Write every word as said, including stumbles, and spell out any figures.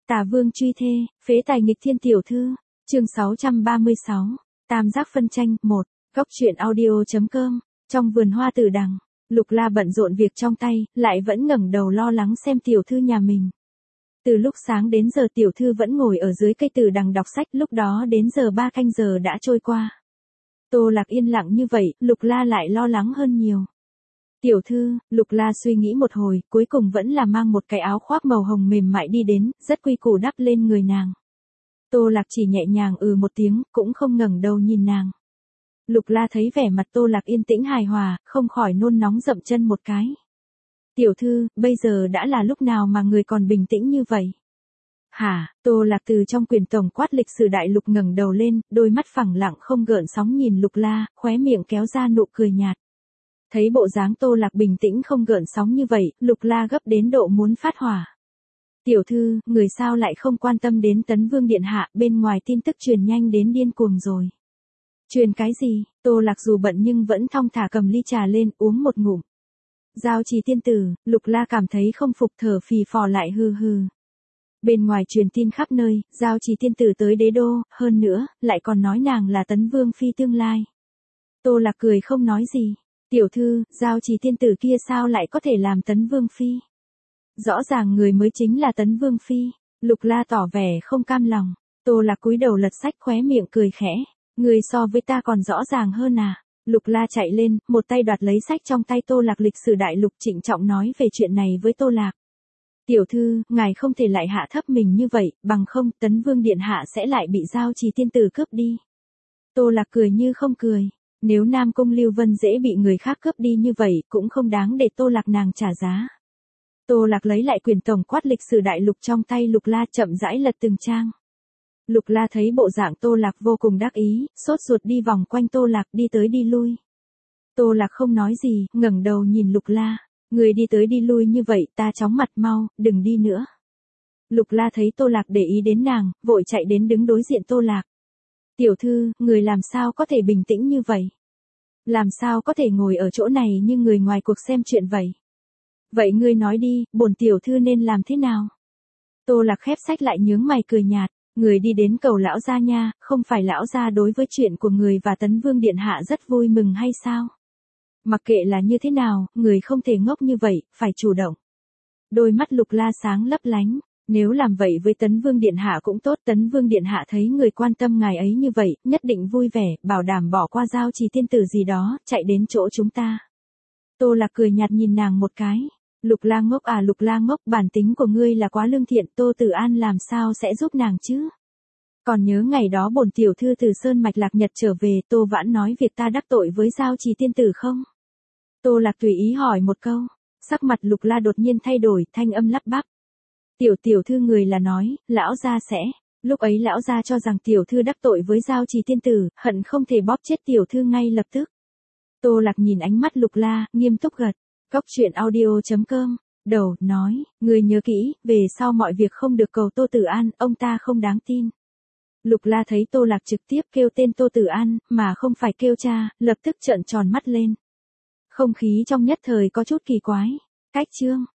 Tả Vương truy thê, phế tài nghịch thiên tiểu thư. Chương sáu trăm ba mươi sáu. Tam giác phân tranh. một. Góc truyện audio.com. Trong vườn hoa tử đằng, Lục La bận rộn việc trong tay, lại vẫn ngẩng đầu lo lắng xem tiểu thư nhà mình. Từ lúc sáng đến giờ tiểu thư vẫn ngồi ở dưới cây tử đằng đọc sách, lúc đó đến giờ ba canh giờ đã trôi qua. Tô Lạc yên lặng như vậy, Lục La lại lo lắng hơn nhiều. Tiểu thư, Lục La suy nghĩ một hồi, cuối cùng vẫn là mang một cái áo khoác màu hồng mềm mại đi đến, rất quy củ đắp lên người nàng. Tô Lạc chỉ nhẹ nhàng ừ một tiếng, cũng không ngẩng đầu nhìn nàng. Lục La thấy vẻ mặt Tô Lạc yên tĩnh hài hòa, không khỏi nôn nóng dậm chân một cái. Tiểu thư, bây giờ đã là lúc nào mà người còn bình tĩnh như vậy? Hả? Tô Lạc từ trong quyển tổng quát lịch sử đại lục ngẩng đầu lên, đôi mắt phẳng lặng không gợn sóng nhìn Lục La, khóe miệng kéo ra nụ cười nhạt. Thấy bộ dáng Tô Lạc bình tĩnh không gợn sóng như vậy, Lục La gấp đến độ muốn phát hỏa. Tiểu thư, người sao lại không quan tâm đến Tấn Vương điện hạ, bên ngoài tin tức truyền nhanh đến điên cuồng rồi. Truyền cái gì? Tô Lạc dù bận nhưng vẫn thong thả cầm ly trà lên, uống một ngụm. Giao Trì tiên tử, Lục La cảm thấy không phục thở phì phò lại hừ hừ. Bên ngoài truyền tin khắp nơi, Giao Trì tiên tử tới đế đô, hơn nữa, lại còn nói nàng là Tấn Vương phi tương lai. Tô Lạc cười không nói gì. Tiểu thư, Giao Trì tiên tử kia sao lại có thể làm Tấn Vương phi? Rõ ràng người mới chính là Tấn Vương phi. Lục La tỏ vẻ không cam lòng. Tô Lạc cúi đầu lật sách khóe miệng cười khẽ. Người so với ta còn rõ ràng hơn à? Lục La chạy lên, một tay đoạt lấy sách trong tay Tô Lạc lịch sử đại lục trịnh trọng nói về chuyện này với Tô Lạc. Tiểu thư, ngài không thể lại hạ thấp mình như vậy, bằng không Tấn Vương điện hạ sẽ lại bị Giao Trì tiên tử cướp đi. Tô Lạc cười như không cười. Nếu Nam Cung Lưu Vân dễ bị người khác cướp đi như vậy, cũng không đáng để Tô Lạc nàng trả giá. Tô Lạc lấy lại quyển tổng quát lịch sử đại lục trong tay Lục La chậm rãi lật từng trang. Lục La thấy bộ dạng Tô Lạc vô cùng đắc ý, sốt ruột đi vòng quanh Tô Lạc đi tới đi lui. Tô Lạc không nói gì, ngẩng đầu nhìn Lục La. Người đi tới đi lui như vậy, ta chóng mặt mau, đừng đi nữa. Lục La thấy Tô Lạc để ý đến nàng, vội chạy đến đứng đối diện Tô Lạc. Tiểu thư, người làm sao có thể bình tĩnh như vậy? Làm sao có thể ngồi ở chỗ này như người ngoài cuộc xem chuyện vậy? Vậy ngươi nói đi, bổn tiểu thư nên làm thế nào? Tô Lạc khép sách lại nhướng mày cười nhạt. Người đi đến cầu lão gia nha, không phải lão gia đối với chuyện của người và Tấn Vương điện hạ rất vui mừng hay sao? Mặc kệ là như thế nào, người không thể ngốc như vậy, phải chủ động. Đôi mắt Lục La sáng lấp lánh. Nếu làm vậy với Tấn Vương điện hạ cũng tốt, Tấn Vương điện hạ thấy người quan tâm ngài ấy như vậy, nhất định vui vẻ, bảo đảm bỏ qua Giao Trì tiên tử gì đó, chạy đến chỗ chúng ta. Tô Lạc cười nhạt nhìn nàng một cái. Lục La ngốc à Lục La ngốc, bản tính của ngươi là quá lương thiện, Tô Tử An làm sao sẽ giúp nàng chứ? Còn nhớ ngày đó bổn tiểu thư từ Sơn Mạch Lạc Nhật trở về, Tô Vãn nói việc ta đắc tội với Giao Trì tiên tử không? Tô Lạc tùy ý hỏi một câu. Sắc mặt Lục La đột nhiên thay đổi, thanh âm lắp bắp. Tiểu tiểu thư người là nói, lão gia sẽ, lúc ấy lão gia cho rằng tiểu thư đắc tội với Giao Trì tiên tử, hận không thể bóp chết tiểu thư ngay lập tức. Tô Lạc nhìn ánh mắt Lục La, nghiêm túc gật. Góc truyện audio.com. Đầu, nói, người nhớ kỹ, về sau mọi việc không được cầu Tô Tử An, ông ta không đáng tin. Lục La thấy Tô Lạc trực tiếp kêu tên Tô Tử An, mà không phải kêu cha, lập tức trợn tròn mắt lên. Không khí trong nhất thời có chút kỳ quái. Cách chương.